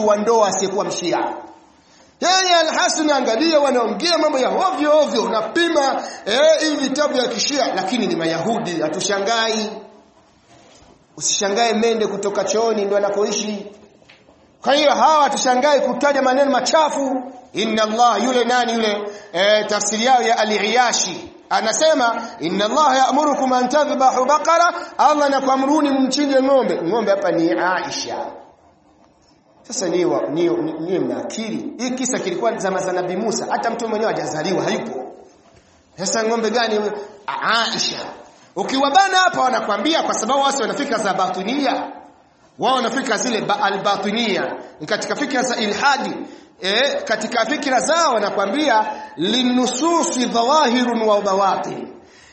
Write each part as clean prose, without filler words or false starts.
wa ndoa asiyekuwa mshia. Yeye Al-Hasan angalia wanaongea mambo ya ovyo ovyo, unapima hivi vitabu vya kishia lakini ni Mayahudi, hatushangai. Usishangae mende kutoka chooni ndio anakoishi. Kwa hiyo hawa tushangae kutaja maneno machafu. Inna Allah, yule nani yule tafsiri yao ya Al-Iyashi anasema inna Allah ya'murukum an tadhbahu baqara, Allah anakuamruni mchinje ng'ombe. Ng'ombe hapa ni Aisha. Sasa ni mnakiri. Hii kisa kilikuwa zama za Nabii Musa, hata mtu mwenyewe hajazaliwa hayupo. Sasa ng'ombe gani Aisha? Ukiwabana hapa wanakuambia kwa sababu wao wanafika za batinia. Wao wanafika zile al-batinia. Katika fikra za ilhadi, katika fikra zao wanakuambia linususi dhawahirun wa bawatin.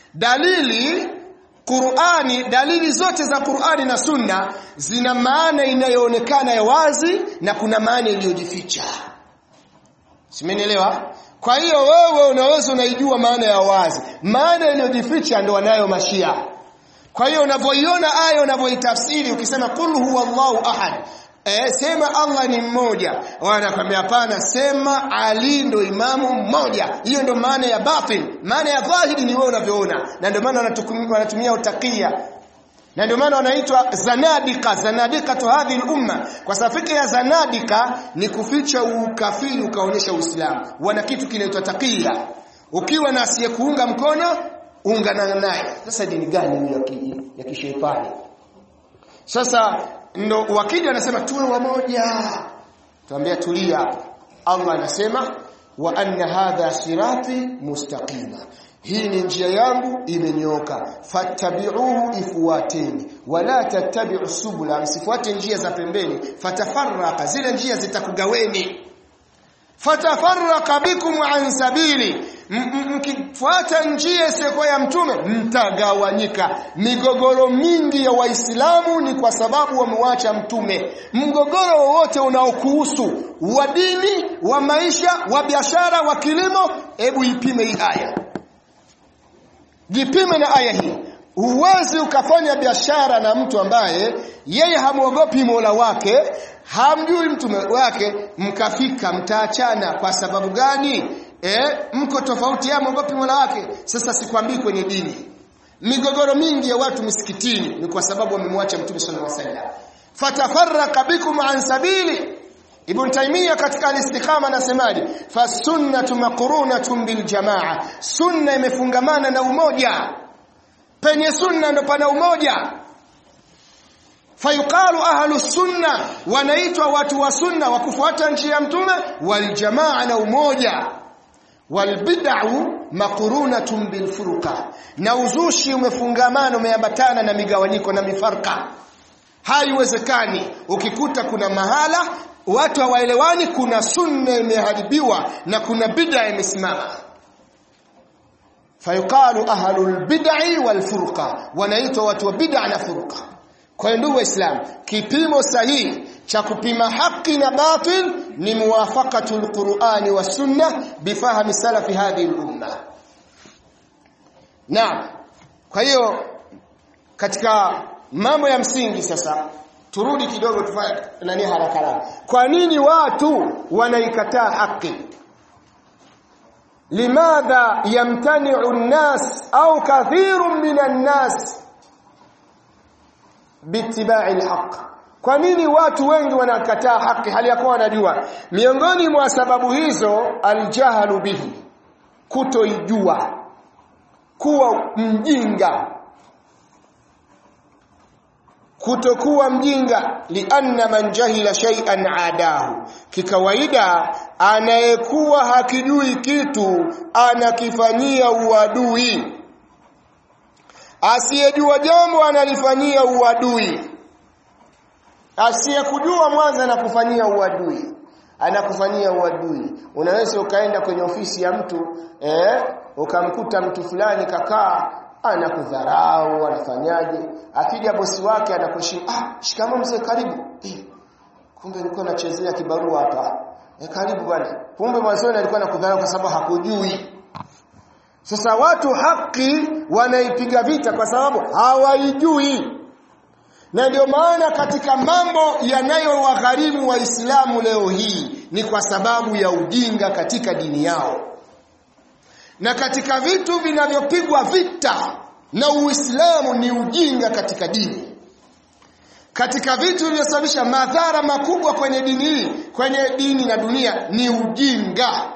Dalili zote za Qur'ani na Sunna zina maana inayoonekana ya wazi na kuna maana iliyojificha. Simenielewa? Kwa hiyo wewe unaweza unaijua maana ya wazi. Maana iliyojificha ndio wanayo Mashia. Kwa hiyo unavyoiona aya unavyoitafsiri ukisema qul huwallahu ahad, sema Allah ni mmoja, wanakwambia hapana, sema Ali ndo imamu mmoja. Hiyo ndo maana ya batin. Maana ya dhahiri ni wewe unavyoona, na ndio maana wanatumia utakia, na ndio maana wanaitwa zanadika tu hadhi umma, kwa sababu fikra ya zanadika ni kuficha ukafiri ukaonyesha Uislamu. Wana kitu kinaitwa takia. Ukiwa na asiyekuunga mkono ungana naye. Sasa dini gani ya kishetani? Sasa ndo wakija anasema tuwe wamoja. Tuambia tulia. Allah anasema wa anna hadha sirati mustaqima, hii ni njia yangu imenyooka, fattabi'uhu, ifuateni, wala tattabi'u subula, msifuate njia za pembeni, fatafarraqa, zile njia zitakugaweni, fatafarraqa bikum an sabili, mkifuata njia isiyo ya mtume mtagawanyika. Migogoro mingi ya Waislamu ni kwa sababu wameuacha mtume. Mgogoro wowote unaokuhusu wa dini, wa maisha, wa biashara, wa kilimo, hebu ipime hii aya. Jipime na aya hii. Huwezi ukafanya biashara na mtu ambaye yeye hamuogopi Mola wake, hamjui mtume wake, mkafika mtaachana. Kwa sababu gani? Mko tofauti, ya muogopi Mola wake. Sasa sikwambii kwenye dini. Migogoro mingi ya watu misikitini ni kwa sababu wamemwacha mtume sallallahu alaihi wasallam. Fatafarraqa bikum an sabili. Ibn Taymiyyah katika al-Istiqama anasemaje? Fasunnatu maqrunatun bil jamaa, sunna imefungamana na umoja. Penye sunna ndo pana umoja. Fayuqalu ahlu sunna, wanaitwa watu wa sunna wa kufuata njia ya mtume, wal jamaa na umoja. Wal bid'u maqrunatun bil furqa, na uzushi umefungamana, umeambatana na migawanyiko na mifarka. Haiwezekani. Ukikuta kuna mahala watu hawaelewani, kuna sunna imeharibiwa na kuna bid'a imesimama. Fayuqalu ahlul bid'i wal furqa, wanaitwa watu wa bid'a na furqa. Kwa ndugu Waislamu, kipimo sahihi cha kupima haki na batil ni muwafaqatul Qur'ani was sunnah bifahmi salafi hadhihi al-umma. Naam. Kwa hiyo katika mambo ya msingi sasa turudi kidogo tufanye nani haraka. Kwa nini watu wanaikataa haki? Limadha yamtani'u an-nas au kathirun minan nas biittiba'i al-haq? Kwa nini watu wengi wanakataa haki hali yakuwa wanajua? Miongoni mwa sababu hizo al-jahlu bihi, kutoijua, kuwa mjinga, kutokuwa mjinga. Lianna man jahila shay'an adahu, kikawaida anayekuwa hakijui kitu anakifanyia uadui. Asiyejua jambo analifanyia uadui. Asiyekujua mwanzo anakufanyia uadui. Anakufanyia uadui. Unaweza ukaenda kwenye ofisi ya mtu, ukamkuta mtu fulani kakaa anakudharau, anafanyaje? Akija bosi wake anakuheshimu, shikamoo mzee, karibu. Kumbe nilikuwa nachezea kibarua hapa. Karibu bwana. Kumbe mwanzo alikuwa anakudharau kwa sababu hakujui. Sasa watu haki wanaipiga vita kwa sababu hawaijui. Na ndio maana katika mambo yanayowagharimu Waislamu leo hii ni kwa sababu ya ujinga katika dini yao. Na katika vitu vinavyopigwa vita na Uislamu ni ujinga katika dini. Katika vitu vilivyosababisha madhara makubwa kwenye dini na dunia ni ujinga.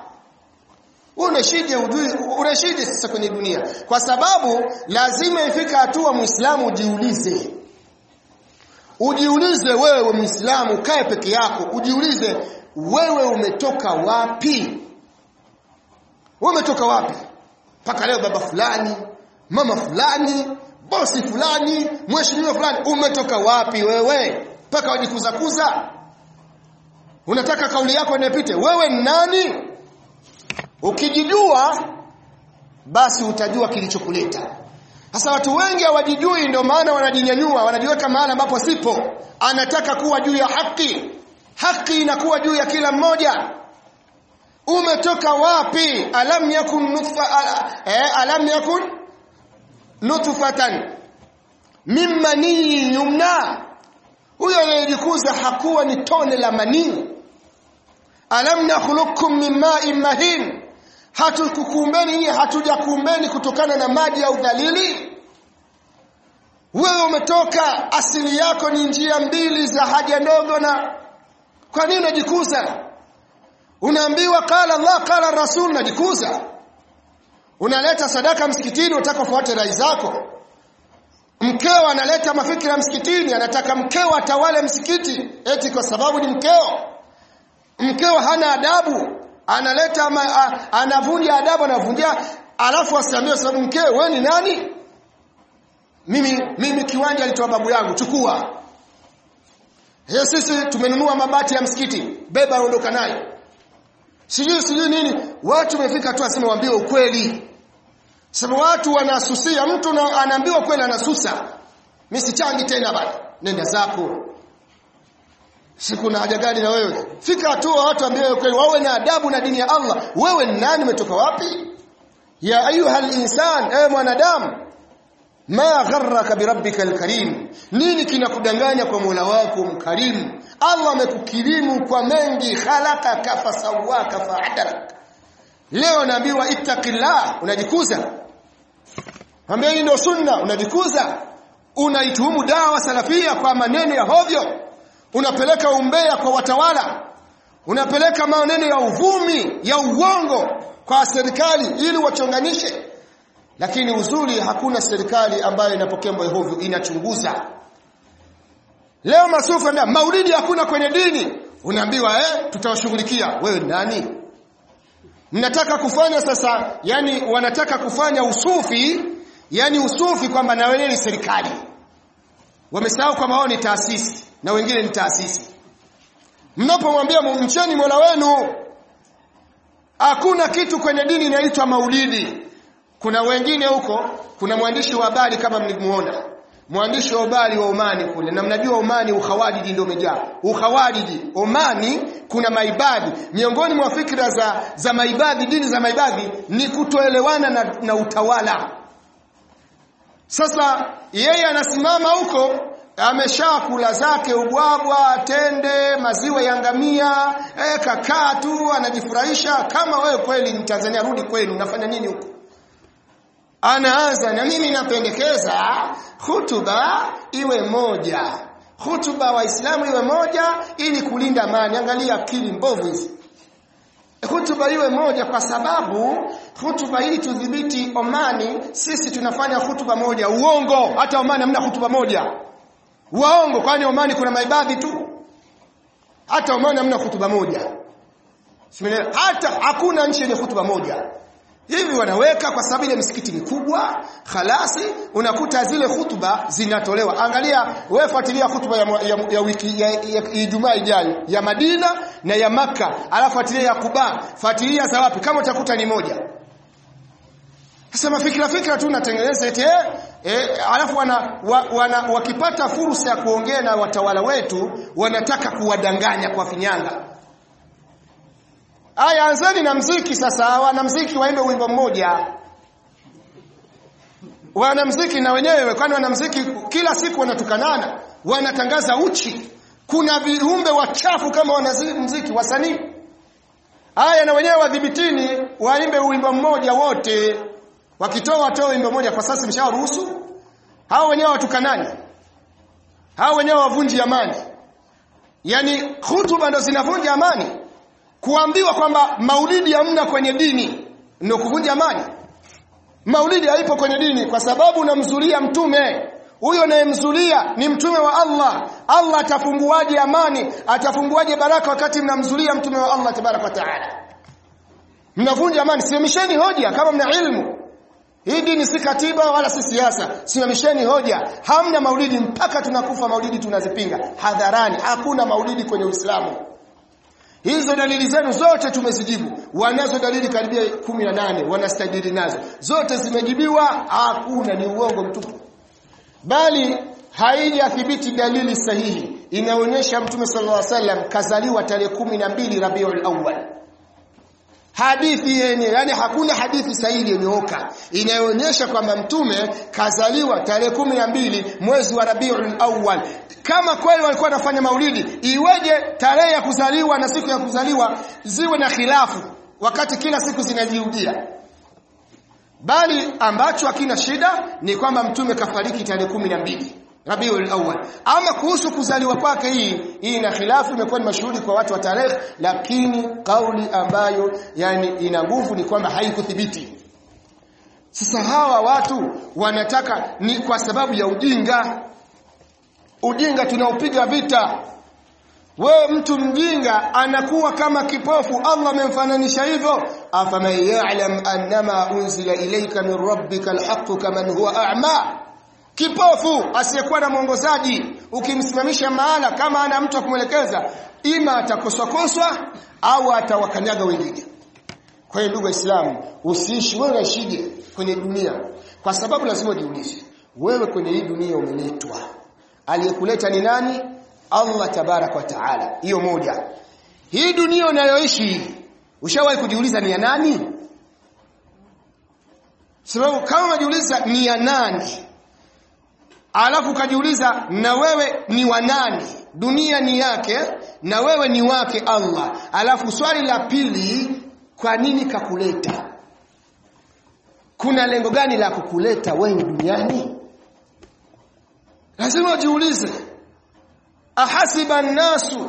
Unashije sasa kwenye dunia? Kwa sababu lazima ifika hatua Muislamu ujiulize wewe Muislamu, kae peke yako, ujiulize wewe umetoka wapi? Wewe umetoka wapi? Paka leo baba fulani, mama fulani, bosi fulani, mheshimiwa fulani, umetoka wapi wewe? Paka wajikuza. Unataka kauli yako inapite. Wewe ni nani? Ukijijua basi utajua kilichokuleta. Sasa watu wengi hawajijui, ndio maana wanajinyanyua, wanajiweka mahali ambapo sipo. Anataka kuwa juu ya haki. Haki inakuwa juu ya kila mmoja. Umetoka wapi? Alam yakun nutfatan mimmani yumna. Huyo anayejikuza hakuwa ni tone la manii. Alam nakhluqukum min ma'in mahin. Hatujakuumbeni kutokana na maji ya udhalili. Wewe umetoka, asili yako ni njia mbili za haja ndogo. Na kwa nini unajikuza? Unaambiwa qala Allah qala Rasul, unajikuza. Unaleta sadaka msikitini, unataka ufuate rai zako. Mkeo analeta mafikira msikitini, anataka mkeo atawale msikiti eti kwa sababu ni mkeo. Mkeo hana adabu, analeta anavunja adabu, anavunja, alafu asiambie sababu mkeo wewe ni nani? Mimi kiwanja alitoa babu yangu, chukua. Sisi tumenunua mabati ya msikiti, beba ondoka nayo. Sijui nini. Watu wamefika tu asema waambie ukweli. Sababu watu wanasusia, mtu anaambiwa ukweli anasusa. Mimi sichangi tena bado. Nenda zako. Siku na haja gani na wewe? Fika tu watu waambie ukweli, wawe na adabu na dini ya Allah. Wewe ni nani, umetoka wapi? Ya ayuhal insan, mwanadamu, ma gharraka bi rabbikal karim. Nini kinakudanganya kwa Mola wako mkarimu? Allah amekukirimu kwa mengi, khalaqaka fasawaka fa'adalak. Leo naambiwa ittaqillah, unajikuza. Ambia hii ndio sunna, unajikuza. Unaituhumu dawa salafia kwa maneno ya hovyo. Unapeleka umbea kwa watawala. Unapeleka maneno ya uvumi, ya uongo kwa serikali ili wachonganishe. Lakini uzuri, hakuna serikali ambayo inapokea mambo hovyo, inachunguza. Leo masufi ambia maulidi hakuna kwenye dini. Unaambiwa tutawashughulikia. Wewe nani? Mnataka kufanya sasa, yani wanataka kufanya usufi, yani usufi kwamba na wenyewe ni serikali. Wamesahau kwamba wao ni taasisi na wengine ni taasisi. Mnapomwambia mcheni Mola wenu, hakuna kitu kwenye dini inaitwa maulidi. Kuna wengine huko, kuna mwandishi wa habari kama mlimuona, mwandishi wa habari wa Omani kule, na mnajua Omani ukhawariji ndio umejaa. Ukhawariji Omani kuna maibadhi. Miongoni mwa fikra za maibadhi, dini za maibadhi ni kutoelewana na utawala. Sasa yeye anasimama huko, ameshakula zake ubwabwa, tende, maziwa ya ngamia, kakaa tu anajifurahisha. Kama wewe kweli ni Tanzania, rudi kwenu, unafanya nini huko? Anaanza na mimi napendekeza hutuba iwe moja. Hutuba Waislamu iwe moja ili kulinda amani. Angalia akili mbovu hizi. Hutuba iwe moja kwa sababu hutuba ili tudhibiti Omani, sisi tunafanya hutuba moja. Uongo, hata Omani hamna hutuba moja. Waongo, kwani Omani kuna maibadhi tu? Hata Omani hamna hutuba moja. Hata hakuna nchi yenye hutuba moja. Hivi wanaweka kwa sababu ile msikiti mikubwa, khalasi, unakuta zile hutuba zinatolewa. Angalia, wewe fuatilia hutuba ya wiki ya Ijumaa ijayo ya Madina na ya Makka, alafu fuatilia ya Kuba, fuatilia za wapi, kama utakuta ni moja. Sasa mafikira tu unatengeneza eti alafu wakipata fursa ya kuongea na watawala wetu, wanataka kuwadanganya kwa finyanga. Aya, anzeni na mziki sasa. Wanamziki waimbe wimbo mmoja. Wanamziki na wenyewe, kwani wanamziki kila siku wanatukanana. wanatangaza uchi. Kuna viumbe wachafu kama wanamuziki, wasanii. Haya na wenyewe wadhibitini waimbe wimbo mmoja wote. Wakitoa wimbo mmoja kwa sasa mshawaruhusu. Hao wenyewe watukanani. Hao wenyewe wavunji amani. Yaani hutuba ndo zinavunja amani. Kuambiwa kwamba maulidi hamna kwenye dini ndio kuvunja amani. Maulidi haipo kwenye dini kwa sababu unamzulia mtume. Huyo anayemzulia ni mtume wa Allah. Allah atafunguaje amani, atafunguaje baraka wakati mnamzulia mtume wa Allah tabaraka wa taala? Mnavunja amani. Simamisheni hoja kama mna ilmu. Hii dini si katiba wala si siasa. Simamisheni hoja. Hamna maulidi mpaka tunakufa, maulidi tunazipinga hadharani. Hakuna maulidi kwenye Uislamu. Hizo dalili zenu zote tumezijibu. Wanazo dalili karibia 18 wanastadili nazo. Zote zimejibiwa, hakuna, ni uongo mtupu. Bali haijathibiti dalili sahihi inaonyesha Mtume sallallahu alaihi wasallam kazaliwa tarehe 12 Rabiul Awwal. Hadithi yenyewe, yani hakuna hadithi sahihi iliyonyooka inayoonyesha kwamba Mtume kazaliwa tarehe 12 mwezi wa Rabiul Awwal. Kama kweli walikuwa wanafanya maulidi, iweje tarehe ya kuzaliwa na siku ya kuzaliwa ziwe na khilafu wakati kila siku zinajirudia? Bali ambacho hakina shida ni kwamba Mtume kafariki tarehe 12 Rabiul Awwal. Ama kuhusu kuzaliwa kwake hii ina khilafu, imekuwa ni mashuhuri kwa watu wa tarehe, lakini kauli ambayo yani ina nguvu ni kwamba haikuthibiti. Sasa hawa watu wanataka, ni kwa sababu ya ujinga. Ujinga tunaupiga vita. Wewe mtu mjinga anakuwa kama kipofu. Allah amemfananisha hivyo, afaman ya'lam annama unzila ilayka min rabbika alhaqqu kaman huwa a'ma. Kipofu asiyekuwa na mwongozaji, ukimsimamisha mahala kama ana mtu akumuelekeza, ima atakoswa au atawakanyaga wengine. Kwa hiyo ndugu Waislamu, usiishi wewe unashije kwenye dunia, kwa sababu lazima ujiulize, wewe kwenye hii dunia umeletwa. Aliyekuleta ni nani? Allah tabarak wa taala. Hiyo moja. Hii dunia unayoishi ushawahi kujiuliza ni ya nani? Sababu kama unajiuliza ni ya nani, alafu kajiuliza na wewe ni wa nani, dunia ni yake na wewe ni wake Allah, alafu swali la pili, kwa nini kakuleta? Kuna lengo gani la kukuleta wewe duniani? Lazima ujiulize. Ahasiba an-nasu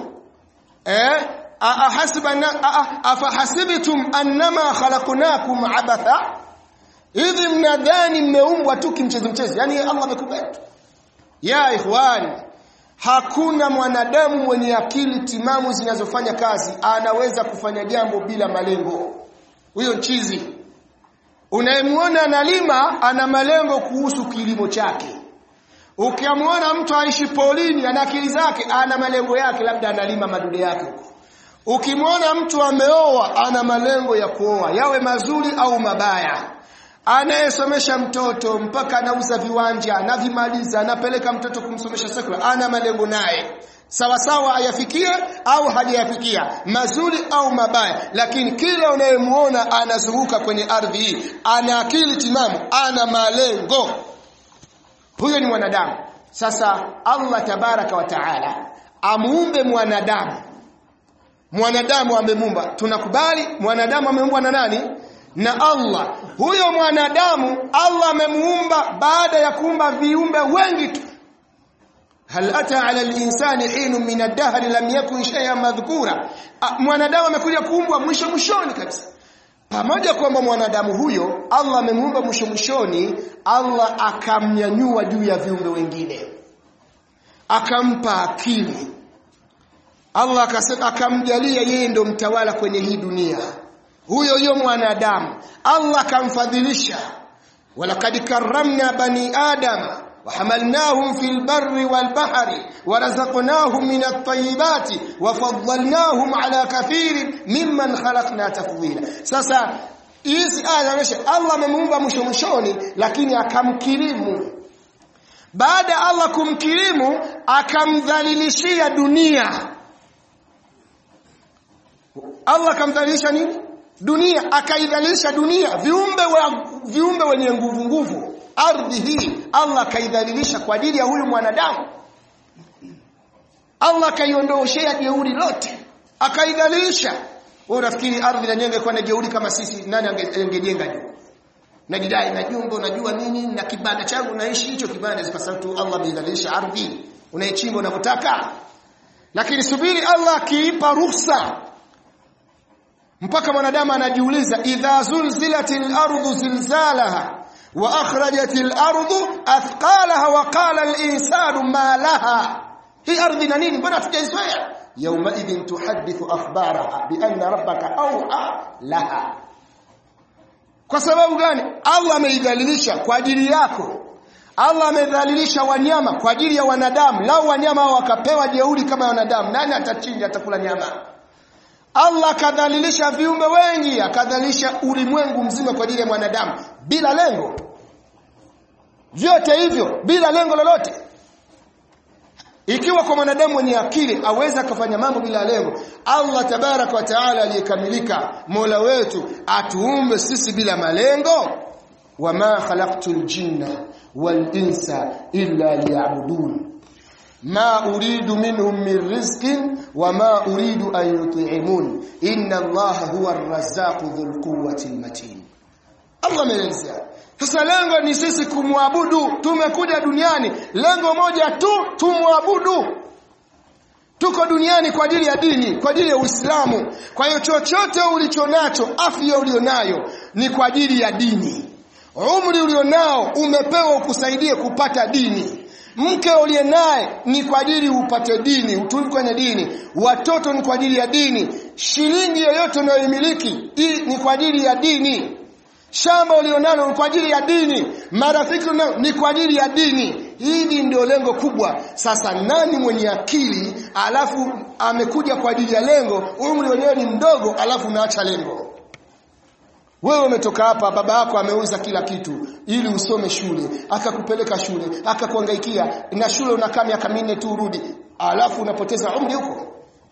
afahasibtum annama khalaqnakum abatha, hivi mnadhani mmeumbwa tu kimchezo? Yani Allah amekubali. Ya ikhwani, hakuna mwanadamu mwenye akili timamu zinazofanya kazi anaweza kufanya jambo bila malengo. Huyo chizi. Unayemwona analima ana malengo kuhusu kilimo chake. Ukiamwona mtu aishi polini ana akili zake, ana malengo yake, labda analima madude yake huko. Ukimwona mtu ameoa ana malengo ya kuoa, yawe mazuri au mabaya. Anayesomesha mtoto mpaka anauza viwanja, anavimaliza, anapeleka mtoto kumsomesha sekula, ana malengo naye. Sawa sawa ayafikie au hajayafikia, mazuri au mabaya, lakini kila unayemuona anazunguka kwenye ardhi hii ana akili timamu, ana malengo. Huyo ni mwanadamu. Sasa Allah tabaraka wa taala amuumbe mwanadamu. Mwanadamu amemuumba. Tunakubali mwanadamu ameumbwa na nani? Na Allah. Huyo mwanadamu Allah amemuumba baada ya kuumba viumbe wengi tu. Hal ata ala al-insani hinun min ad-dahr lam yakun shay'an madhkura. Mwanadamu amekuja kuumbwa mwishoni kabisa. Pamoja kwamba mwanadamu huyo Allah amemuumba mwishoni, Allah akamnyanyua juu ya viumbe wengine, akampa akili. Allah akamjalia yeye ndo mtawala kwenye hii dunia. Huyo mwanadamu Allah akamfadhilisha. Walaqad karramna bani adama وحملناهم في البر والبحر ورزقناهم من الطيبات وفضلناهم على كثير ممن خلقنا تفضيلا. Sasa hizi aya zinaonyesha Allah amemuumba mwishoni, lakini akamkirimu. Baada Allah kumkirimu akamdhalilishia dunia. Allah akamdhalilisha nini? Dunia. Akaidhalilisha dunia, viumbe wenye nguvu. Ardhi hii Allah kaidhalilisha kwa ajili ya huyu mwanadamu. Allah akaiondoshea jeuri lote, akaidhalilisha. Wewe unafikiri ardhi na nyenge kwa na jeuri kama sisi, nani angejenga juu? Najidai na jumbo, najua nini, na kibanda changu naishi hicho kibanda, kwa sababu Allah ameidhalilisha ardhi. Unaichimba unavyotaka. Lakini subiri Allah akiipa ruhusa, mpaka mwanadamu anajiuliza, idha zulzilatil ardu zilzalaha wa akhrajatil ardu athqalaha wa qala al-insanu ma laha. Hii ardhi na nini? Mbona hatujaizoea? Yawma idhin tuhaddithu akhbaraha bi anna rabbaka awha laha. Kwa sababu gani? Allah ameidhalilisha kwa ajili yako. Allah amedhalilisha wanyama kwa ajili ya wanadamu. Lau wanyama wakapewa jeuri kama wanadamu, nani atachinja atakula nyama? Allah kadhalilisha viumbe wengi, akadhalilisha ulimwengu mzima kwa ajili ya mwanadamu bila lengo. Vyote hivyo bila lengo lolote. Ikiwa kwa mwanadamu mwenye akili aweza kufanya mambo bila lengo, Allah tabaraka wa taala aliyekamilika, Mola wetu, atuumbe sisi bila malengo. Wama khalaqtul jinna wal insa illa liya'budun ma uridu minhum min rizqin wama uridu an yut'imun inna Allaha huwa ar-razzaqu dhul quwwati al-matin. Allah ameelezea. Sasa lengo ni sisi kumwabudu. Tumekuja duniani lengo moja tu, tumwabudu. Tuko duniani kwa ajili ya dini, kwa ajili ya Uislamu. Kwa hiyo chochote ulichonacho, afya ulionayo ni kwa ajili ya dini. Umri ulionao umepewa ukusaidie kupata dini. Mke ulienaye ni kwa ajili upate dini, utulie kwenye dini. Watoto ni kwa ajili ya dini. Shilingi yoyote unayomiliki ni kwa ajili ya dini. Shamba ulionalo ni kwa ajili ya dini. Marafiki unao ni kwa ajili ya dini. Hili ndio lengo kubwa. Sasa nani mwenye akili alafu amekuja kwa ajili ya lengo, umri wenyewe ni mdogo alafu unaacha lengo? Wewe umetoka hapa, baba yako ameuza kila kitu ili usome shule, akakupeleka shule, akakuhangaikia, na shule unakaa miaka 4 tu urudi, alafu unapoteza umri huko.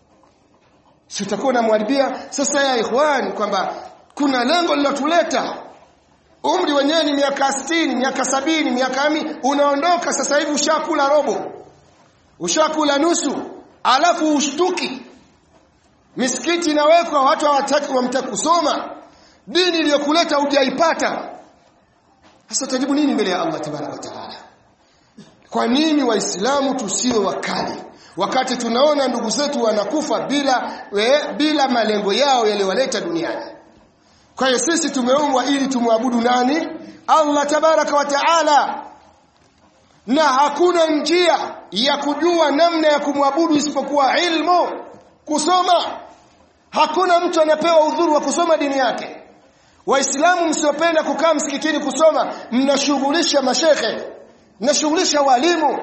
Si utakuwa unamharibia? Sasa ya ikhwan, kwamba kuna lengo lilotuleta. Umri wenyewe ni miaka 60, miaka 70, miaka 100, unaondoka sasa hivi ushakula robo, ushakula nusu, alafu ushtuki. Misikiti inawekwa, watu hawataki wamtaka kusoma. Dini iliyokuleta hujaipata. Sasa utajibu nini mbele ya Allah tabaraka wa taala? Kwa nini Waislamu tusiwe wakali wakati tunaona ndugu zetu wanakufa bila malengo yao yaliyowaleta duniani? Kwa hiyo sisi tumeumbwa ili tumwabudu nani? Allah tabaraka wa taala. Na hakuna njia ya kujua namna ya kumwabudu isipokuwa ilmu, kusoma. Hakuna mtu anapewa udhuru wa kusoma dini yake. Waislamu msiopenda kukaa msikitini kusoma, mnashughulisha mashehe, mnashughulisha walimu.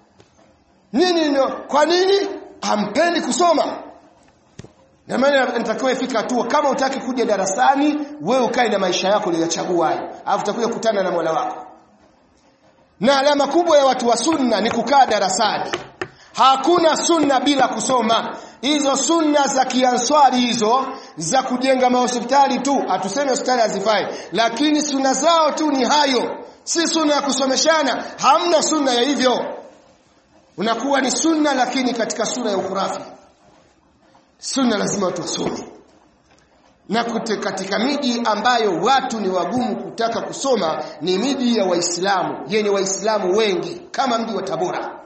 Nini? Kwa nini hampendi kusoma? Na maana nitakiwa ifika hatua, kama utaki kuja darasani, wewe ukae na maisha yako uliyachagua hayo, alafu utakuja kukutana na Mola wako. Na alama kubwa ya watu wa sunna ni kukaa darasani. Hakuna sunna bila kusoma. Hizo sunna za kianswari hizo za kujenga mahospitali tu, hatuseme hospitali hazifai, lakini sunna zao tu ni hayo, si sunna ya kusomeshana. Hamna sunna ya hivyo. Unakuwa ni sunna lakini katika sura ya ukurafi. Sunna lazima watu wasome. Na katika miji ambayo watu ni wagumu kutaka kusoma ni miji ya Waislamu, yenye Waislamu wengi, kama mji wa Tabora.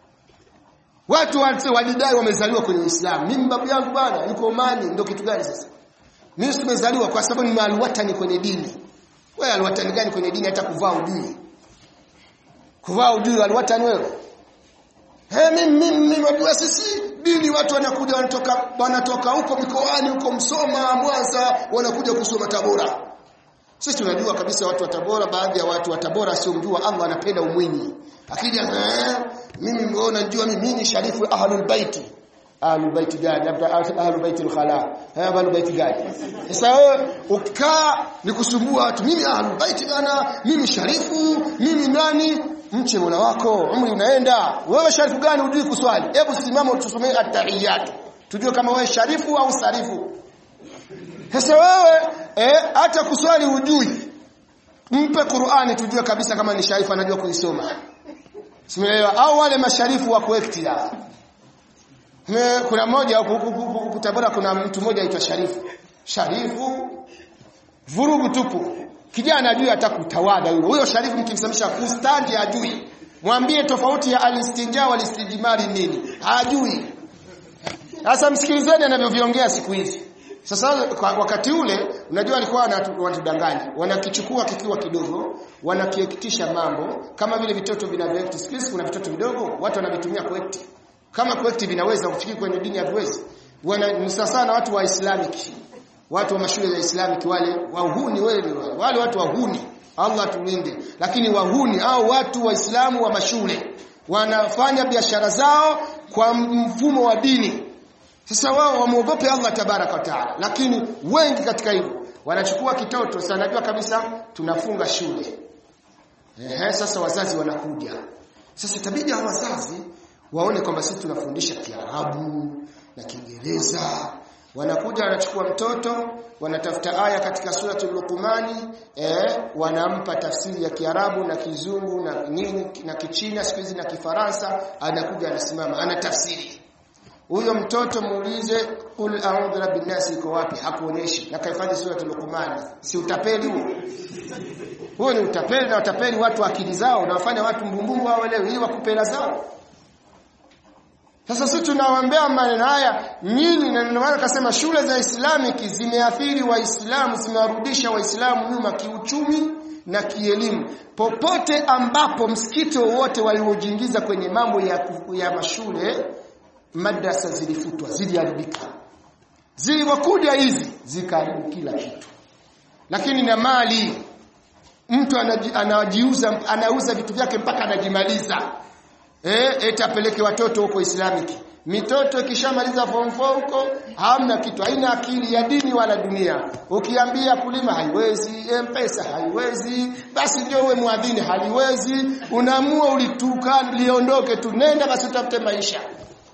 Watu walidai wamezaliwa kwenye Uislamu. Mimi babu yangu bwana yuko Omani, ndio kitu gani sasa? Mimi nimezaliwa kwa sababu ni alwatani kwenye dini. Wewe alwatani gani kwenye dini hata kuvaa ujui? Kuvaa ujui alwatani wewe? Mimi wajua sisi dini watu wanakuja wanatoka huko mikoani, huko Msoma, Mwanza, wanakuja kusoma Tabora. Sisi tunajua kabisa watu wa Tabora, baadhi ya watu wa Tabora sio mjua Allah anapenda umwinyi. Akija mimi mmeona njua mimi ni sharifu ahlul bait. Ahlul bait gani? Labda ahlul baitul khala. Ahlul bait gani? Sasa wewe ukikaa nikusumbua watu, mimi ahlul bait bana, mimi sharifu, mimi nani? Mche Mola wako, umri unaenda. Wewe sharifu gani hujui kuswali? Hebu simama utusomee at-tahiyat. Tujue kama wewe sharifu au sarifu. Sasa wewe hata kuswali hujui. Mpe Qur'ani tujue kabisa kama ni sharifu anajua kuisoma. Simeelewa? Au wale masharifu wa kuektia. Kuna mmoja huko Tabora, kuna mtu mmoja aitwa Sharifu vurugu tupu. Kijana ajui hata kutawadha huyo Sharifu, mkimsamisha kustandi ajui. Mwambie tofauti ya alistinja wal istijmari nini? Hajui. Sasa msikilizeni anavyoviongea siku hizi. Sasa kwa wakati ule unajua alikuwa wanatudanganya. Wanakichukua kikiwa kidogo, wanakiekitisha mambo kama vile vitoto vinavyoekti. Siku kuna vitoto vidogo watu wanavitumia kuekti. Kama kuekti vinaweza kufikiri kwenye dini ya uwezi. Ni sasa na watu wa Islamic. Watu wa mashule za Islamic wale wahuni wale watu wahuni. Allah tulinde. Lakini wahuni au watu waislamu wa mashule wanafanya biashara zao kwa mfumo wa dini. Sasa wao wamuogope Allah tabaraka wa taala, lakini wengi katika hivyo wanachukua kitoto. Sasa najua kabisa tunafunga shule. Sasa wazazi wanakuja. Sasa itabidi hao wazazi waone kwamba sisi tunafundisha Kiarabu na Kiingereza. Wanakuja wanachukua mtoto, wanatafuta aya katika suratul Luqmani, wanampa tafsiri ya Kiarabu na Kizungu na nini na Kichina siku hizi na Kifaransa, anakuja anasimama anatafsiri. Huyo mtoto muulize qul a'udhu birabbin nas iko wapi? Hakuoneshi. Na kaifadhi suratul Luqmani. Si utapeli huo? Huo ni utapeli, na utapeli watu akili zao, na wafanya watu mbumbumbu wao leo ili wakupela zao. Sasa sisi tunawaambia maneno haya nyinyi, na ndio maana akasema shule za Islamic zimeathiri Waislamu, zimewarudisha Waislamu nyuma kiuchumi na kielimu. Popote ambapo msikiti wote waliojiingiza kwenye mambo ya mashule, madrasa zilifutwa, ziliharibika. Zilipokuja hizi zikaharibu kila kitu. Lakini na mali, mtu anauza vitu vyake mpaka anajimaliza. Apeleke watoto huko Islamic. Mitoto ikishamaliza form 4 huko hamna kitu, haina akili ya dini wala dunia. Ukiambia kulima haiwezi, M-Pesa haiwezi, basi ndio uwe muadhini haliwezi, unaamua ulituka liondoke tu, nenda basi utafute maisha.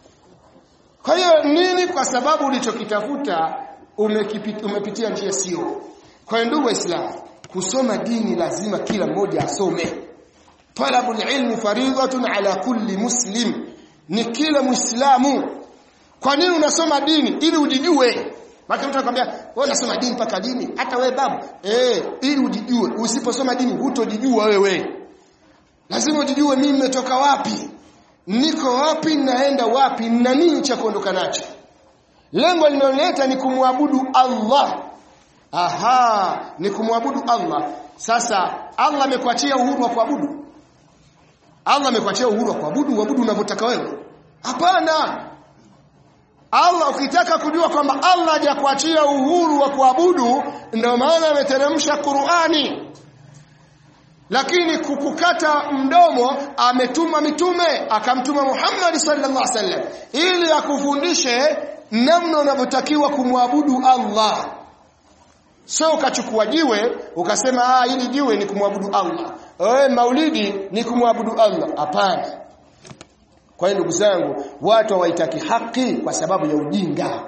Kwa hiyo nini? Kwa sababu ulichokitafuta umepitia njia sio. Kwa hiyo ndugu Waislamu, kusoma dini lazima kila mmoja asome. Talabul ilmi fariidatun ala kulli muslim, ni kila Muislamu. Kwa nini unasoma dini? Ili ujijue. Maka mtu anakuambia wewe unasoma dini mpaka dini, hata wewe babu. Ili ujijue. Usiposoma dini hutojijua wewe. Lazima ujijue, mimi nimetoka wapi, niko wapi, naenda wapi, na nini cha kuondoka nacho. Lengo linaloleta ni kumwabudu Allah. Ni kumwabudu Allah. Sasa Allah amekuachia uhuru wa kuabudu. Allah amekuachia uhuru wa kuabudu, uabudu unavyotaka wewe? Hapana. Allah ukitaka kujua kwamba Allah hajakuachia uhuru wa kuabudu, ndio maana ameteremsha Qur'ani. Lakini kukukata mdomo ametuma mitume, akamtuma Muhammad sallallahu alaihi wasallam ili akufundishe namna unavyotakiwa kumwabudu Allah. Sio ukachukua jiwe ukasema hili jiwe ni kumwabudu Allah. Maulidi ni kumwabudu Allah. Hapana. Kwa hiyo ndugu zangu, watu hawaitaki haki kwa sababu ya ujinga.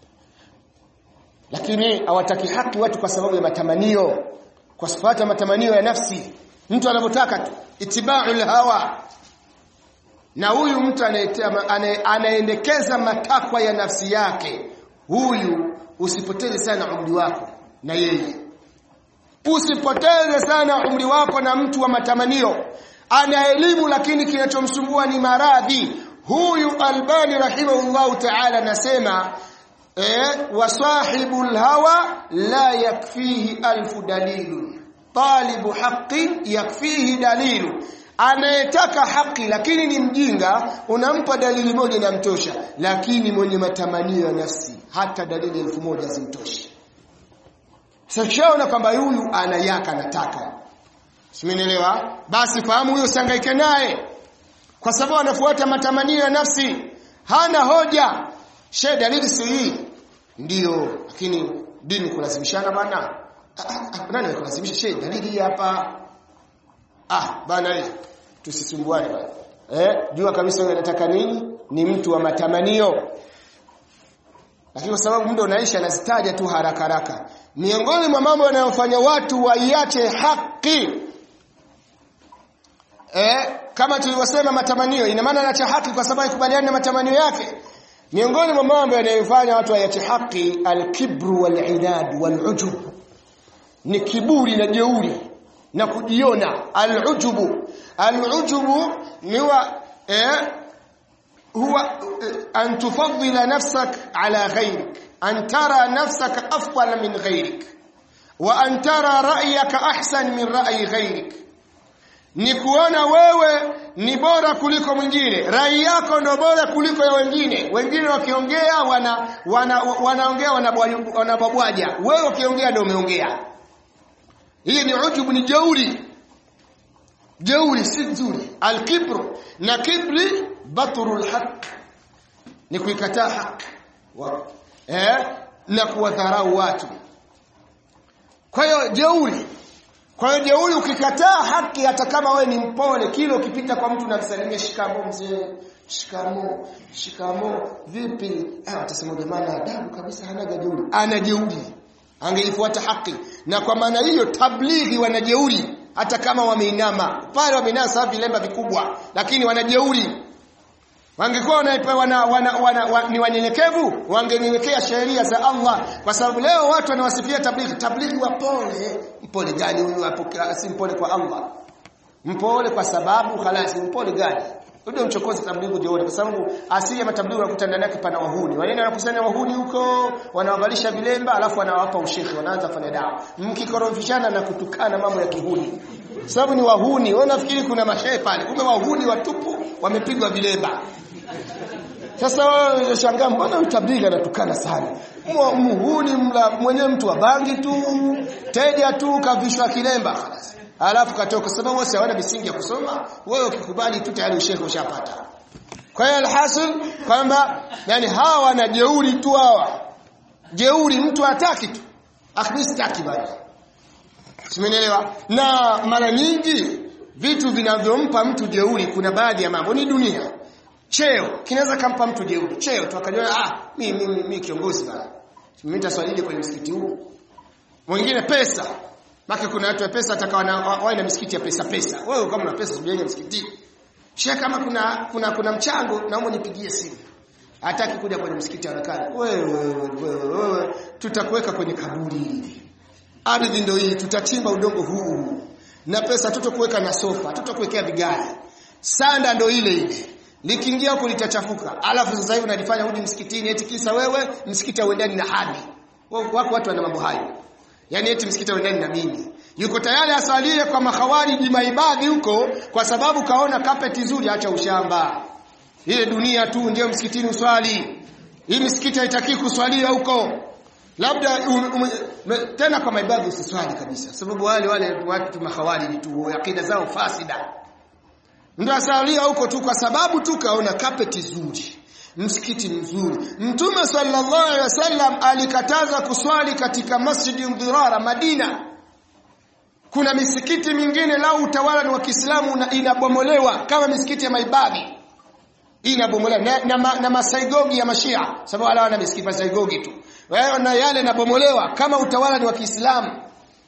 Lakini hawataki haki watu kwa sababu ya matamanio, kwa sababu matamanio ya nafsi. Mtu anavyotaka tu, itiba'ul hawa. Na huyu mtu anaendekeza matakwa ya nafsi yake. Huyu usipoteze sana umri wako na yeye. Usipoteze sana umri wako na mtu wa matamanio. Ana elimu lakini kinachomsumbua ni maradhi. Huyu Albani rahimahullahu ta'ala nasema wasahibul hawa la yakfihi alfu dalilu, talibu haqqi yakfihi dalilu. Anayetaka haki lakini ni mjinga, unampa dalili moja inamtosha. Lakini mwenye matamanio ya nafsi hata dalili 1000 zimtoshi. Sasa kwamba huyu anayaka nataka. Simenielewa? Basi fahamu huyo usihangaike naye. Kwa sababu anafuata matamanio ya nafsi. Hana hoja. Dalili si hii. Ndio, lakini dini kulazimishana bana. Nani anakulazimisha dalili hapa? Bana hii. Tusisumbuane bana. Jua kabisa wewe unataka nini? Ni mtu wa matamanio. Lakini kwa sababu muda unaisha nazitaja tu haraka. Miongoni mwa mambo yanayofanya watu waiache haki, kama tulivyosema matamanio, ina maana anaacha haki kwa sababu ikubaliana na matamanio yake. Miongoni mwa mambo yanayofanya watu waache haki al-kibru wal-inad wal-ujub. Ni kiburi na jeuri na kujiona. Al-ujubu ni huwa an tufaddila nafsak ala ghayrik, an tara nafsaka afdal min ghayrik, wa an tara ra'yaka ahsan min ra'yi ghayrik. Ni kuona wewe ni bora kuliko mwingine, rai yako ndio bora kuliko ya wengine. Wengine wakiongea wanaongea wanababwaja, wewe ukiongea ndio umeongea. Hii ni ujubu, ni jeuri si nzuri. Al-kibru, na kibri batrul haq, ni kuikataa haki na kuwadharau watu. Kwa hiyo jeuri ukikataa haki, hata kama wewe ni mpole, kile ukipita kwa mtu unamsalimia shikamoo mzee, shikamoo vipi, atasema jamani adabu kabisa, hana jeuri. Ana jeuri, angeifuata haki. Na kwa maana hiyo tablighi wanajeuri, hata kama wameinama pale, wameinama sawa vilemba vikubwa, lakini wanajeuri. Wangekuwa ni wanyenyekevu, wangenyenyekea sheria za Allah. Kwa sababu leo watu wanawasifia tablighi wapole. Mpole gani huyu? Si mpole kwa Allah, mpole kwa sababu halasi. Mpole gani? Ndio mchokozi tablighi jeuri, kwa sababu asili ya matablighi wanakuta ndani yake pana wahuni. Wanaenda wanakusanya wahuni huko, wanawavalisha vilemba, alafu wanawapa ushekhi, wanaanza kufanya dawa. Mkikorofishana na kutukana mambo ya kihuni, sababu ni wahuni. Wewe unafikiri kuna mashehe pale, kumbe wahuni watupu wamepigwa vilemba. Sasa wao wanashangaa, mbona mtablighi anatukana sana? Muhuni mwenye mtu wa bangi tu, teja tu, kavishwa kilemba khalas. Alafu katoka, sababu wao hawana misingi ya kusoma. Wewe ukikubali tu tayari ushehe ushapata. Kwa hiyo alhasil kwamba yani hawa wana jeuri tu hawa. Jeuri, mtu hataki tu. Akhmistaki bali. Simenelewa? Na mara nyingi vitu vinavyompa mtu jeuri, kuna baadhi ya mambo ni dunia. Cheo kinaweza kumpa mtu jeuri. Cheo tu akajua mimi kiongozi bana. Mimi nitaswalije kwenye msikiti huu. Mwingine pesa. Maka kuna watu wa pesa atakawa na msikiti ya pesa. Wewe kama una pesa usijenge msikiti. Sheikh, kama kuna mchango naomba nipigie simu. Hataki kuja kwenye msikiti anakaa. Wewe tutakuweka kwenye kaburi. Ardhi ndio hii, tutachimba udongo huu. Na pesa tutakuweka na sofa, tutakuwekea vigae. Sanda ndio ile. Likiingia huko litachafuka. Alafu sasa hivi unajifanya hudi msikitini eti kisa wewe msikiti hauendani na hadi. Wako watu wana mambo hayo. Yaani eti msikiti hauendani na mimi. Yuko tayari asalie kwa makhawariji maibadhi huko kwa sababu kaona carpet nzuri, acha ushamba. Ile dunia tu ndio msikitini uswali. Hii msikiti haitaki kuswalia huko. Labda tena kwa maibadhi usiswali kabisa. Sababu wale watu makhawariji tu akida zao fasida. Ndio asalia huko tu kwa sababu tu kaona carpet nzuri, msikiti mzuri. Mtume sallallahu alaihi wasallam alikataza kuswali katika Masjidi Mdhirara Madina. Kuna misikiti mingine lau utawala ni wa Kiislamu inabomolewa kama misikiti ya maibadhi. Inabomolewa na masaigogi ya Mashia, sababu wala wana misikiti ya masaigogi tu. Wao na yale inabomolewa kama utawala ni wa Kiislamu.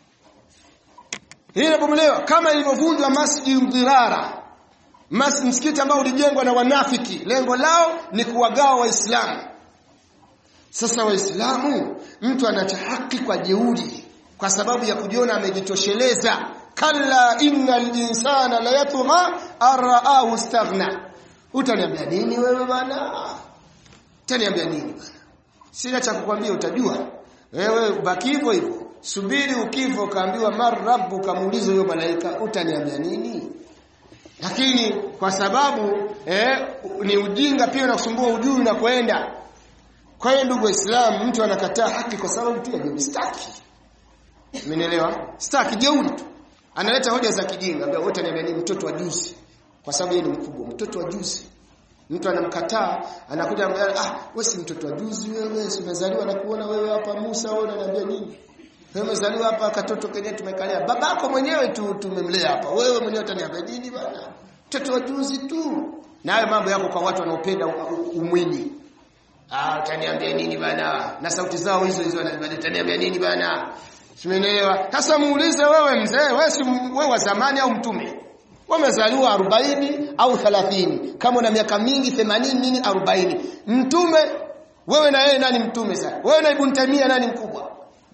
Hii inabomolewa kama ilivyovunjwa Masjidi Mdhirara. Msikiti ambao ulijengwa na wanafiki, lengo lao ni kuwagawa Waislamu. Sasa Waislamu, mtu anacha haki kwa jeuri kwa sababu ya kujiona amejitosheleza. Kalla innal insana la yatgha arraahu istaghna. Utaniambia nini wewe bana? Utaniambia nini bana? Sina cha kukwambia, utajua. Wewe baki hivyo hivyo. Subiri ukifo kaambiwa mar rabbuka, muulize huyo malaika, utaniambia nini? Lakini kwa sababu ni ujinga pia na kusumbua ujui na kwenda. Kwa hiyo ndugu Waislamu, mtu anakataa haki kwa sababu tu ya mistaki. Umeelewa? Staki jeuri tu. Analeta hoja za kijinga, ambao wote ananiambia ni mtoto wa juzi. Kwa sababu yeye ni mkubwa, mtoto wa juzi. Mtu anamkataa, anakuja anambia wewe si mtoto wa juzi wewe, si umezaliwa na kuona wewe hapa Musa, wewe unaniambia nini? Wewe umezaliwa hapa katoto kenye tumekalia. Babako mwenyewe tu tumemlea hapa. Wewe mwenyewe utaniambia nini bana? Mtoto wa juzi tu. Na hayo mambo yako kwa watu wanaopenda umwili. Utaniambia nini bana? Na sauti zao hizo utaniambia nini bana? Simeelewa. Sasa muulize wewe mzee, wewe wa zamani au mtume? Wamezaliwa 40 au 30. Kama una miaka mingi 80 nini 40. Mtume wewe na yeye nani mtume sasa? Wewe na Ibn Taymiyyah nani mkubwa?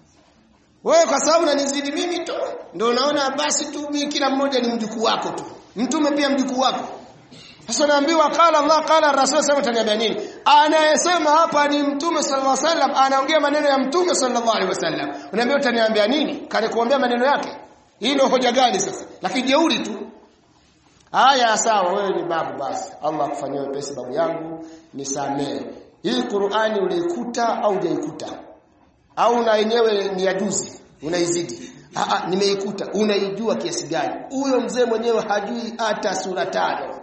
Wewe kwa sababu unanizidi mimi tu. Ndio unaona basi tu mimi kila mmoja ni mjukuu wako tu. Mtume pia mjukuu wako. Sasa naambiwa qala Allah qala Rasul sema taniambia nini? Anayesema hapa ni Mtume sallallahu alaihi wasallam, anaongea maneno ya Mtume sallallahu alaihi wasallam. Unaambia utaniambia nini? Kale kuambia maneno yake. Hii ndio hoja gani sasa? Lakini jeuri tu. Haya sawa wewe ni babu basi. Allah akufanyie wepesi babu yangu, nisamee. Hii Qur'ani uliikuta au hujaikuta? Au na yenyewe ni ya juzi, unaizidi? Nimeikuta. Unaijua kiasi gani? Huyo mzee mwenyewe hajui hata sura 5.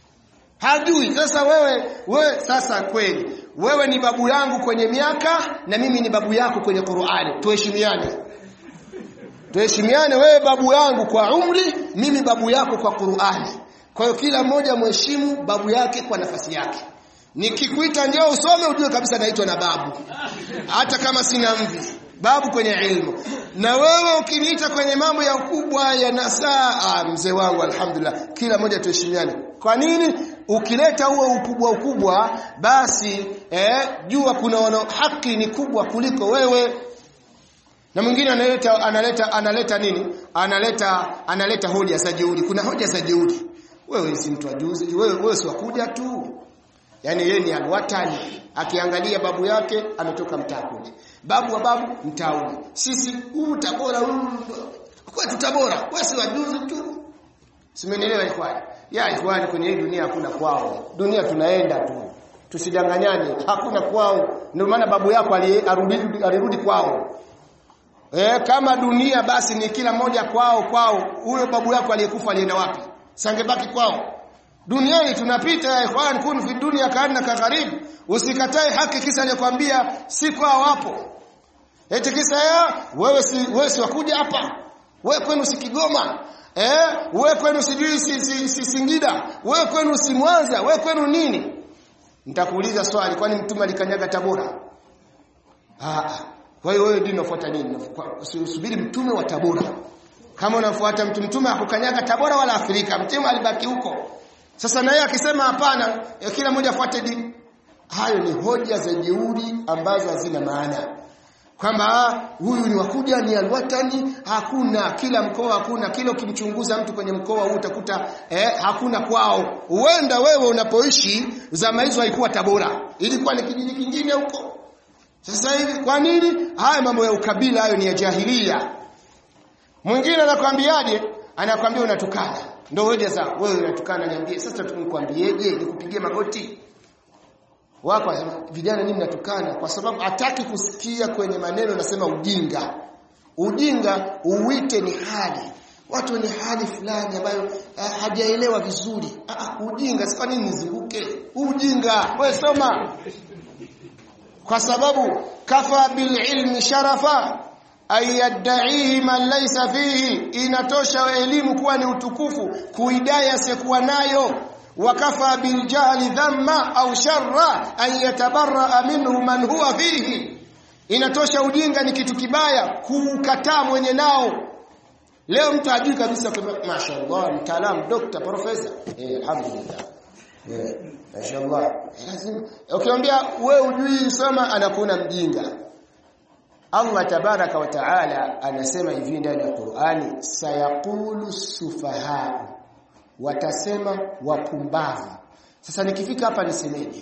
Hajui. Sasa wewe sasa kweli wewe ni babu yangu kwenye miaka na mimi ni babu yako kwenye Qur'ani. Tuheshimiane. Tuheshimiane, wewe babu yangu kwa umri, mimi babu yako kwa Qur'ani. Kwa hiyo kila mmoja mheshimu babu yake kwa nafasi yake. Nikikuita njoo usome ujue kabisa naitwa na babu. Hata kama sina mvi. Babu kwenye ilmu. Na wewe ukiniita kwenye mambo ya ukubwa ya nasaa, mzee wangu alhamdulillah, kila mmoja tuheshimiane. Kwa nini? Ukileta huo ukubwa basi jua kuna haki ni kubwa kuliko wewe. Na mwingine analeta nini? Analeta hoja za jeuri. Kuna hoja za jeuri. Wewe si mtu ajuzi, wewe si wakuja tu. Yaani yeye ni alwatani. Akiangalia babu yake ametoka mtaa kule. Babu wa babu mtaa ule. Sisi Tabora kwetu Tabora. Wewe si wajuzi tu. Simenielewa ikhwani? Ya ikhwani, kwenye hii dunia hakuna kwao. Dunia tunaenda tu. Tusidanganyane, hakuna kwao. Ndio maana babu yako alirudi kwao. Kama dunia basi ni kila mmoja kwao. Huyo babu yako aliyekufa alienda wapi? Sangebaki kwao. Duniani tunapita ya ikhwan, kun fi dunya kaanna ka gharib. Usikatae haki kisa aliyokuambia si kwao hapo. Eti kisa wewe si wakuja hapa. Wewe kwenu si Kigoma. Wewe kwenu sijui si Singida. Wewe kwenu si Mwanza. Wewe kwenu nini? Nitakuuliza swali, kwani Mtume alikanyaga Tabora? Kwa hiyo wewe ndio unafuata nini? Usubiri Mtume wa Tabora. Kama unafuata Mtume hakukanyaga Tabora wala Afrika. Mtume alibaki huko. Sasa naye akisema hapana, kila mmoja afuate dini. Hayo ni hoja za jeuri ambazo hazina maana. Kwamba huyu ni wakuja ni alwatani, hakuna kila mkoa, hakuna kila ukimchunguza mtu kwenye mkoa huu utakuta hakuna kwao. Huenda wewe unapoishi zama hizo haikuwa Tabora. Ilikuwa ni kijiji kingine huko. Sasa hivi kwa nini? Haya mambo ya ukabila hayo ni ya jahilia. Mwingine anakuambiaje? Anakuambia unatukana. Ndio hoja za wewe unatukana, niambie. Sasa tunakwambieje? Nikupigie magoti. Wako vijana nini mnatukana? Kwa sababu hataki kusikia kwenye maneno nasema ujinga. Ujinga uite ni hali. Watu ni hali fulani ambayo hajaelewa vizuri. Ujinga si kwa nini nizunguke? Ujinga wewe soma. Kwa sababu kafa bil ilmi sharafa ayadaihi man laysa fihi, inatosha elimu kuwa ni utukufu kuidai asiyekuwa nayo. Wakafa bil jahli dhamma au sharra an yatabarra minhu man huwa fihi, inatosha ujinga ni kitu kibaya kukataa mwenye nao. Leo mtu ajui kabisa kwa mashaallah mtaalamu dokta profesa alhamdulillah mashaallah, lazima ukiambia wewe ujui soma anakuona mjinga. Allah tabaraka wa taala anasema hivi ndani ya Qur'ani, sayaqulu sufaha, watasema wapumbavu. Sasa nikifika hapa nisemeje?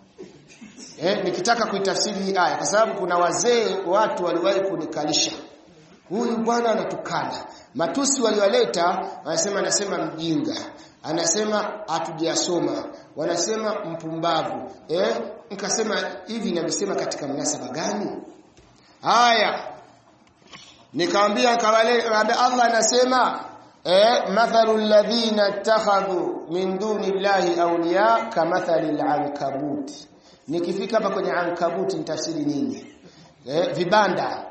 Nikitaka kuitafsiri hii aya, kwa sababu kuna wazee watu waliwahi kunikalisha, huyu bwana anatukana, matusi waliwaleta, anasema mjinga, anasema hatujasoma, wanasema mpumbavu. Nikasema hivi nimesema katika mnasaba gani? Haya nikamwambia kawale Allah anasema mathalul ladhina ittakhadhu min dunillahi awliya kamathalil ankabut. Nikifika hapa kwenye ankabut nitafsiri nini? Vibanda.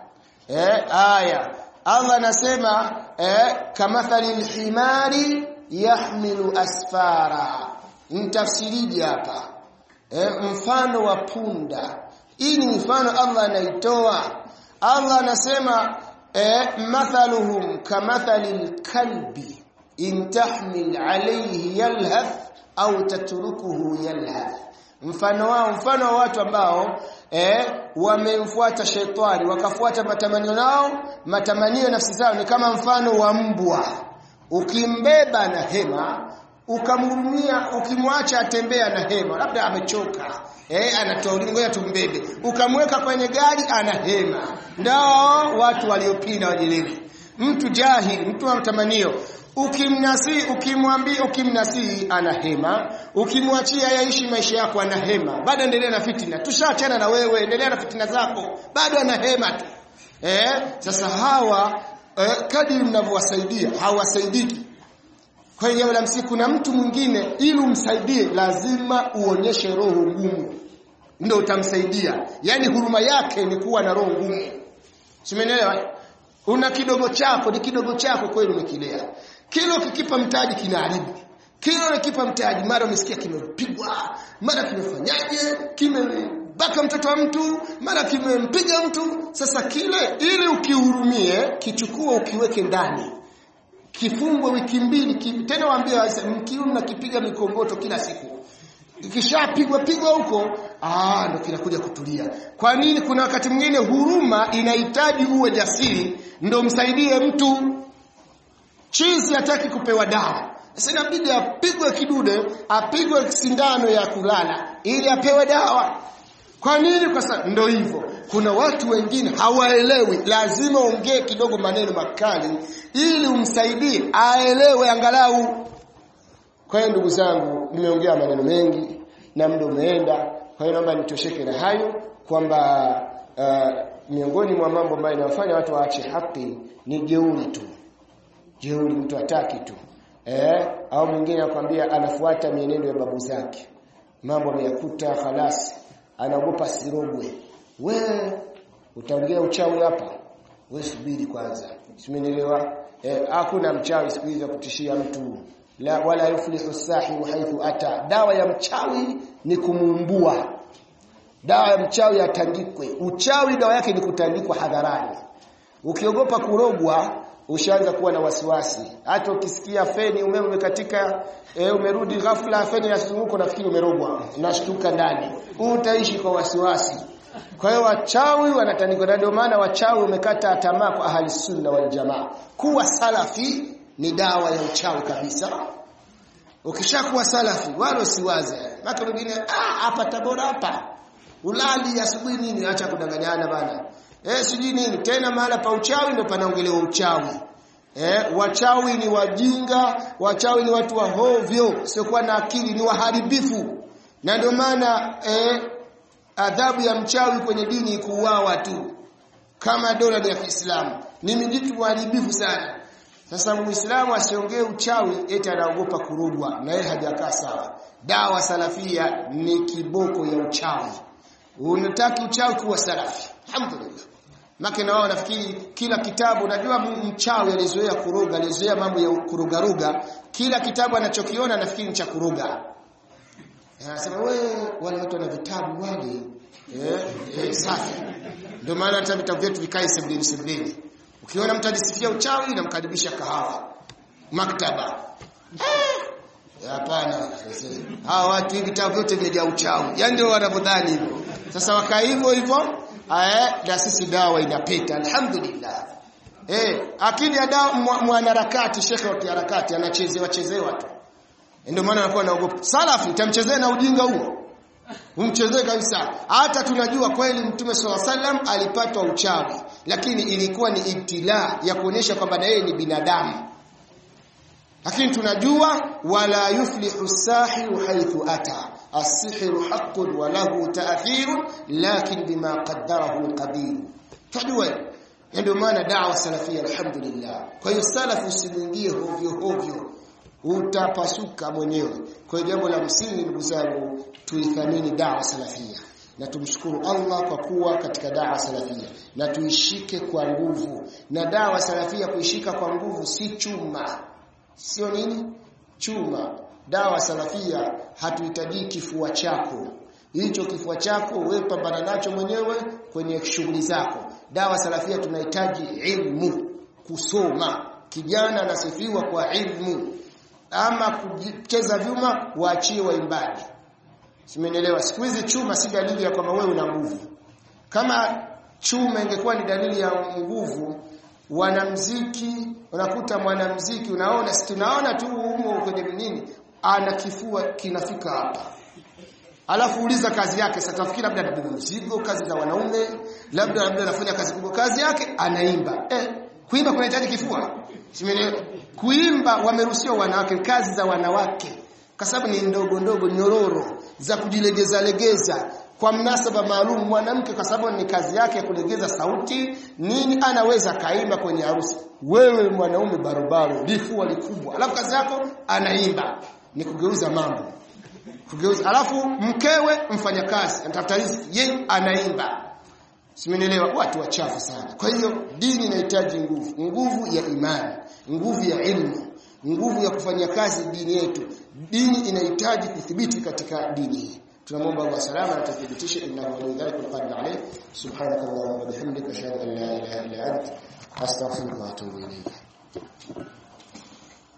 Aya Allah anasema kamathalil himari yahmilu asfara. Nitafsirije hapa? Mfano wa punda. Hii ni mfano Allah anaitoa. Allah anasema mathaluhum kamathalil kalbi in tahmil alayhi yalhath au tatrukuhu yalhath. Mfano wa watu ambao wamemfuata shetani wakafuata matamanio nafsi zao ni kama mfano wa mbwa. Ukimbeba na hema, ukamhurumia, ukimwacha atembea na hema, labda amechoka, anatoa ngoja tumbebe, ukamweka kwenye gari ana hema. Ndio watu waliopinda wajelewi. Mtu jahili, mtu wa matamanio, ukimnasii ana hema, ukimwachia yaishi maisha yako ana hema, bado endelea na fitina. Tushaachana na wewe, endelea na fitina zako, bado ana hema tu. Sasa hawa kadri mnavyowasaidia hawasaidiki. Kwa hiyo la msiku na mtu mwingine ili umsaidie lazima uonyeshe roho ngumu ndio utamsaidia. Yaani huruma yake ni kuwa na roho ngumu. Simeelewa? Una kidogo chako, ni kidogo chako kweli umekilea. Kilo kikipa mtaji kinaharibu. Kilo kikipa mtaji mara umesikia kimepigwa, mara kimefanyaje, kimebaka mtoto wa mtu, mara kimempiga mtu. Sasa kile ili ukihurumie, kichukua ukiweke ndani. Kifungwe wiki 2, tena waambie mkiuna kipiga mikongoto kila siku. Ikishapigwa huko, ndio kinakuja kutulia. Kwa nini? Kuna wakati mwingine huruma inahitaji uwe jasiri ndio msaidie mtu. Chizi hataki kupewa dawa. Sasa inabidi apigwe kidude, apigwe sindano ya kulala ili apewe dawa. Kwa nini? Kwa sababu ndio hivyo. Kuna watu wengine hawaelewi, lazima ongee kidogo maneno makali ili umsaidie aelewe angalau. Kwa hiyo ndugu zangu, nimeongea maneno mengi na muda umeenda. Kwa hiyo naomba nitosheke na hayo kwamba miongoni mwa mambo ambayo yanafanya watu waache haki ni jeuri tu. Jeuri, mtu hataki tu. Au mwingine akwambia anafuata mienendo ya babu zake. Mambo ameyakuta khalas, anaogopa sirogwe. Wewe utaongea uchawi hapa? Wewe subiri kwanza. Simenielewa? Hakuna mchawi siku hizi kutishia mtu. La wala yuflihu sahihu haithu ata. Dawa ya mchawi ni kumuumbua. Dawa ya mchawi atandikwe. Uchawi dawa yake ni kutandikwa hadharani. Ukiogopa kurogwa ushaanza kuwa na wasiwasi. Hata ukisikia feni umeme umekatika, umerudi ghafla feni inazunguka nafikiri umerogwa. Unashtuka ndani. Utaishi kwa wasiwasi. Kwa hiyo wachawi wanatandikwa, ndio maana wachawi umekata tamaa kwa ahli sunna wal jamaa. Kuwa salafi ni dawa ya uchawi kabisa. Ukishakuwa salafi wala usiwaze. Maka mwingine hapa Tabora hapa. Ulali asubuhi nini, acha kudanganyana bana. Sijui nini tena, mahala pa uchawi ndio panaongelewa uchawi. Wachawi ni wajinga, wachawi ni watu wa hovyo, sio kwa na akili, ni waharibifu. Na ndio maana adhabu ya mchawi kwenye dini kuuawa tu. Kama dola ya Kiislamu ni mjitu waharibifu sana. Sasa Muislamu asiongee uchawi eti anaogopa kurudwa, na yeye hajakaa sawa. Dawa salafia ni kiboko ya uchawi. Unataka uchawi kuwa salafi. Alhamdulillah. Maki na wao nafikiri kila kitabu, unajua mchawi alizoea kuroga, alizoea mambo ya kurugaruga, kila kitabu anachokiona nafikiri ni cha kuroga. Anasema wale watu wana vitabu wale safi. Ndio maana hata vitabu vyetu vikae sebuleni. Ukiona mtu ajisifia uchawi na mkaribisha kahawa maktaba. Hapana. Hawa watu hivi vitabu vyote vimejaa uchawi. Yaani ndio wanavyodhani hivyo. Sasa wakaa hivyo na sisi dawa inapita alhamdulillah. Akili ya dawa mwanaharakati, shekhe wa kiharakati anachezewa tu. Ndio maana anakuwa anaogopa. Salafi utamchezea na ujinga huo. Umchezee kabisa. Hata tunajua kweli Mtume SAW alipatwa uchawi, lakini ilikuwa ni ibtila ya kuonyesha kwamba na yeye ni binadamu. Lakini tunajua wala yuflihu sahiru haithu ata. As-sihru haqqun wa lahu ta'thirun lakin bima qaddarahu al-qadir. Tunajua. Ndio maana da'wa salafia alhamdulillah. Kwa hiyo salafu usiingie hovyo. Utapasuka mwenyewe. Kwa hiyo jambo la msingi ndugu zangu, tuithamini da'wa salafia na tumshukuru Allah kwa kuwa katika da'wa salafia, na tuishike kwa nguvu. Na da'wa salafia kuishika kwa nguvu si chuma. Sio nini? Chuma. Da'wa salafia hatuhitaji kifua chako. Hicho kifua chako wewe pambana nacho mwenyewe kwenye shughuli zako. Da'wa salafia tunahitaji ilmu, kusoma, kijana anasifiwa kwa ilmu. Ama kucheza vyuma waachie waimbaji. Simenielewa? Siku hizi chuma si dalili ya kwamba wewe una nguvu. Kama chuma ingekuwa ni dalili ya nguvu, wanamuziki, unakuta mwanamuziki tunaona tu humo kwenye nini ana kifua kinafika hapa. Alafu uliza kazi yake, sasa tafikiri labda anabeba mzigo, kazi za wanaume, labda anafanya kazi kubwa, kazi yake anaimba. Kuimba kunahitaji kifua? Simenielewa? Kuimba wameruhusiwa wanawake, kazi za wanawake kwa sababu ni ndogo ndogo, nyororo za kujilegeza legeza kwa mnasaba maalum. Mwanamke kwa sababu ni kazi yake ya kulegeza sauti nini, anaweza kaimba kwenye harusi. Wewe mwanaume barobaro, lifua likubwa, alafu kazi yako anaimba, ni kugeuza mambo. Kugeuza. Alafu mkewe mfanyakazi anatafuta riziki, yeye anaimba. Simenielewa? Watu wachafu sana. Kwa hiyo dini inahitaji nguvu ya imani, nguvu ya ilmu, nguvu ya kufanya kazi dini yetu. Dini inahitaji kudhibiti katika dini hii. Tunamwomba Allah salama na tuthibitishe innahu waliyullah qadir alayh. Subhanakallahumma wa bihamdika ashhadu an la ilaha illa anta astaghfiruka wa atubu ilayk.